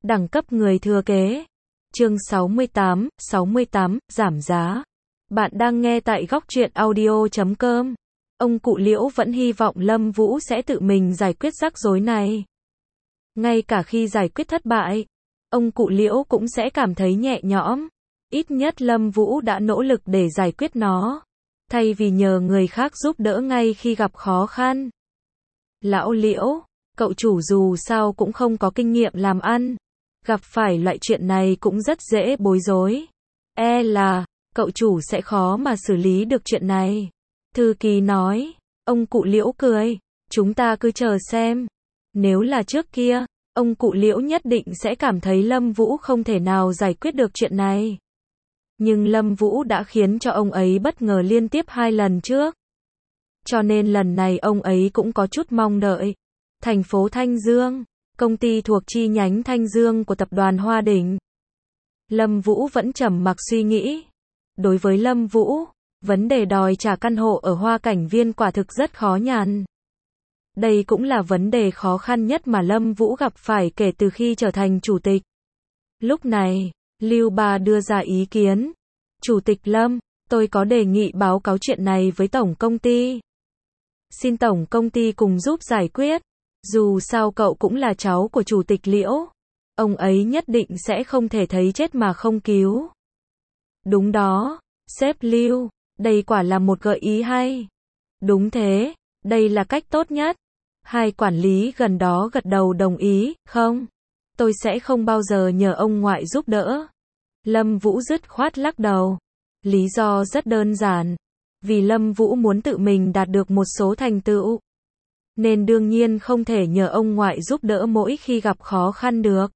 Đẳng cấp người thừa kế. Chương 68, giảm giá. Bạn đang nghe tại góc truyện audio.com. Ông cụ Liễu vẫn hy vọng Lâm Vũ sẽ tự mình giải quyết rắc rối này. Ngay cả khi giải quyết thất bại, ông cụ Liễu cũng sẽ cảm thấy nhẹ nhõm. Ít nhất Lâm Vũ đã nỗ lực để giải quyết nó, thay vì nhờ người khác giúp đỡ ngay khi gặp khó khăn. Lão Liễu, cậu chủ dù sao cũng không có kinh nghiệm làm ăn, gặp phải loại chuyện này cũng rất dễ bối rối. E là, cậu chủ sẽ khó mà xử lý được chuyện này. Thư ký nói. Ông cụ Liễu cười. Chúng ta cứ chờ xem. Nếu là trước kia, ông cụ Liễu nhất định sẽ cảm thấy Lâm Vũ không thể nào giải quyết được chuyện này. Nhưng Lâm Vũ đã khiến cho ông ấy bất ngờ liên tiếp 2 lần trước. Cho nên lần này ông ấy cũng có chút mong đợi. Thành phố Thanh Dương, công ty thuộc chi nhánh Thanh Dương của tập đoàn Hoa Đỉnh. Lâm Vũ vẫn trầm mặc suy nghĩ. Đối với Lâm Vũ, vấn đề đòi trả căn hộ ở Hoa Cảnh Viên quả thực rất khó nhằn. Đây cũng là vấn đề khó khăn nhất mà Lâm Vũ gặp phải kể từ khi trở thành chủ tịch. Lúc này, Lưu Ba đưa ra ý kiến. Chủ tịch Lâm, tôi có đề nghị báo cáo chuyện này với tổng công ty. Xin tổng công ty cùng giúp giải quyết. Dù sao cậu cũng là cháu của chủ tịch Liễu. Ông ấy nhất định sẽ không thể thấy chết mà không cứu. Đúng đó, sếp Lưu, đây quả là một gợi ý hay. Đúng thế, đây là cách tốt nhất. Hai quản lý gần đó gật đầu đồng ý, không, tôi sẽ không bao giờ nhờ ông ngoại giúp đỡ. Lâm Vũ dứt khoát lắc đầu. Lý do rất đơn giản. Vì Lâm Vũ muốn tự mình đạt được một số thành tựu. Nên đương nhiên không thể nhờ ông ngoại giúp đỡ mỗi khi gặp khó khăn được.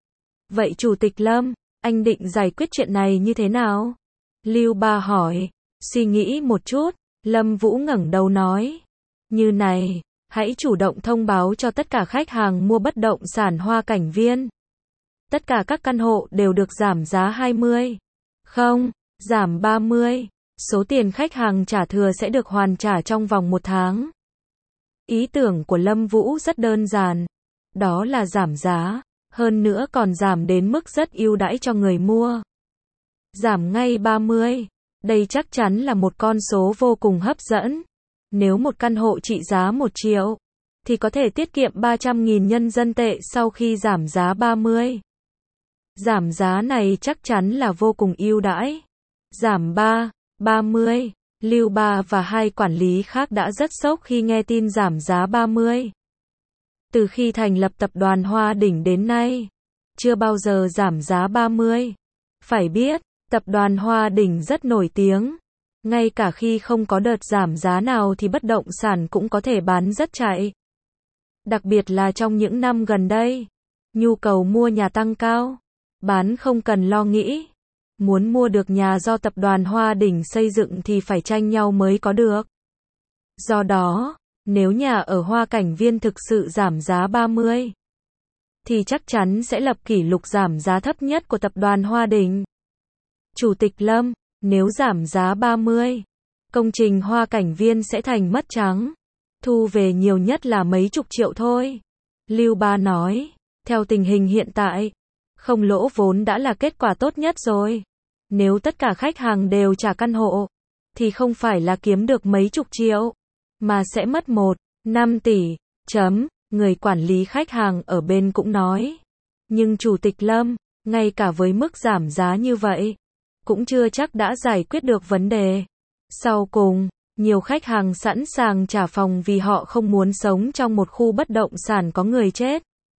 Vậy Chủ tịch Lâm, anh định giải quyết chuyện này như thế nào? Lưu Ba hỏi. Suy nghĩ một chút, Lâm Vũ ngẩng đầu nói. Như này, hãy chủ động thông báo cho tất cả khách hàng mua bất động sản Hoa Cảnh Viên. Tất cả các căn hộ đều được giảm giá 20. Không, giảm 30. Số tiền khách hàng trả thừa sẽ được hoàn trả trong vòng 1 tháng. Ý tưởng của Lâm Vũ rất đơn giản. Đó là giảm giá, hơn nữa còn giảm đến mức rất ưu đãi cho người mua. Giảm ngay 30. Đây chắc chắn là một con số vô cùng hấp dẫn. Nếu một căn hộ trị giá 1 triệu, thì có thể tiết kiệm 300.000 nhân dân tệ sau khi giảm giá 30. Giảm giá này chắc chắn là vô cùng ưu đãi. Giảm 30. Lưu Ba và 2 quản lý khác đã rất sốc khi nghe tin giảm giá 30. Từ khi thành lập tập đoàn Hoa Đỉnh đến nay, chưa bao giờ giảm giá 30. Phải biết, tập đoàn Hoa Đỉnh rất nổi tiếng. Ngay cả khi không có đợt giảm giá nào thì bất động sản cũng có thể bán rất chạy. Đặc biệt là trong những năm gần đây, nhu cầu mua nhà tăng cao. Bán không cần lo nghĩ. Muốn mua được nhà do tập đoàn Hoa Đỉnh xây dựng thì phải tranh nhau mới có được. Do đó, nếu nhà ở Hoa Cảnh Viên thực sự giảm giá 30, thì chắc chắn sẽ lập kỷ lục giảm giá thấp nhất của tập đoàn Hoa Đỉnh. Chủ tịch Lâm, nếu giảm giá 30, công trình Hoa Cảnh Viên sẽ thành mất trắng. Thu về nhiều nhất là mấy chục triệu thôi. Lưu Ba nói, theo tình hình hiện tại, không lỗ vốn đã là kết quả tốt nhất rồi. Nếu tất cả khách hàng đều trả căn hộ, thì không phải là kiếm được mấy chục triệu, mà sẽ mất 1,5 tỷ. Người quản lý khách hàng ở bên cũng nói. Nhưng Chủ tịch Lâm, ngay cả với mức giảm giá như vậy, cũng chưa chắc đã giải quyết được vấn đề. Sau cùng, nhiều khách hàng sẵn sàng trả phòng vì họ không muốn sống trong một khu bất động sản có người chết.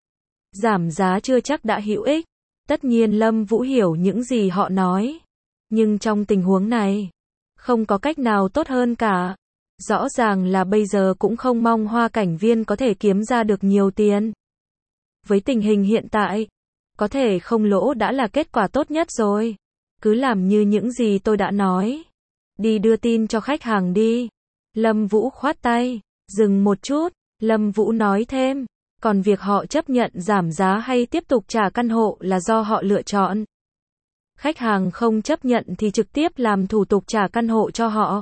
Giảm giá chưa chắc đã hữu ích. Tất nhiên Lâm Vũ hiểu những gì họ nói. Nhưng trong tình huống này, không có cách nào tốt hơn cả. Rõ ràng là bây giờ cũng không mong Hoa Cảnh Viên có thể kiếm ra được nhiều tiền. Với tình hình hiện tại, có thể không lỗ đã là kết quả tốt nhất rồi. Cứ làm như những gì tôi đã nói. Đi đưa tin cho khách hàng đi. Lâm Vũ khoát tay. Dừng một chút, Lâm Vũ nói thêm. Còn việc họ chấp nhận giảm giá hay tiếp tục trả căn hộ là do họ lựa chọn. Khách hàng không chấp nhận thì trực tiếp làm thủ tục trả căn hộ cho họ.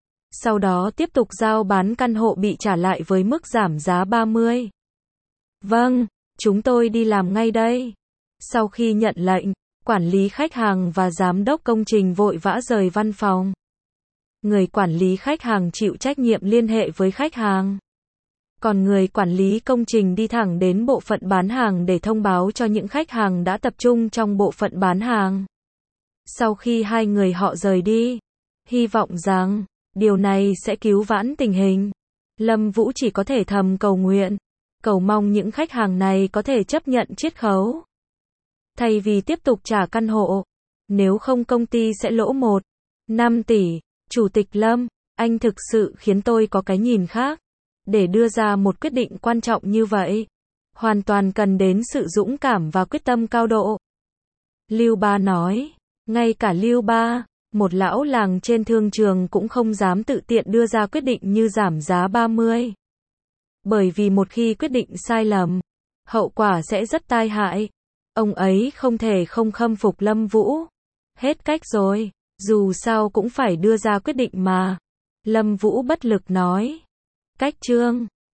Sau đó tiếp tục giao bán căn hộ bị trả lại với mức giảm giá 30. Vâng, chúng tôi đi làm ngay đây. Sau khi nhận lệnh, quản lý khách hàng và giám đốc công trình vội vã rời văn phòng. Người quản lý khách hàng chịu trách nhiệm liên hệ với khách hàng. Còn người quản lý công trình đi thẳng đến bộ phận bán hàng để thông báo cho những khách hàng đã tập trung trong bộ phận bán hàng. Sau khi hai người họ rời đi, hy vọng rằng điều này sẽ cứu vãn tình hình. Lâm Vũ chỉ có thể thầm cầu nguyện, cầu mong những khách hàng này có thể chấp nhận chiết khấu. Thay vì tiếp tục trả căn hộ, nếu không công ty sẽ lỗ 1,5 tỷ. Chủ tịch Lâm, anh thực sự khiến tôi có cái nhìn khác. Để đưa ra một quyết định quan trọng như vậy, hoàn toàn cần đến sự dũng cảm và quyết tâm cao độ. Lưu Ba nói, ngay cả Lưu Ba, một lão làng trên thương trường cũng không dám tự tiện đưa ra quyết định như giảm giá 30. Bởi vì một khi quyết định sai lầm, hậu quả sẽ rất tai hại. Ông ấy không thể không khâm phục Lâm Vũ. Hết cách rồi, dù sao cũng phải đưa ra quyết định mà. Lâm Vũ bất lực nói. Cách chương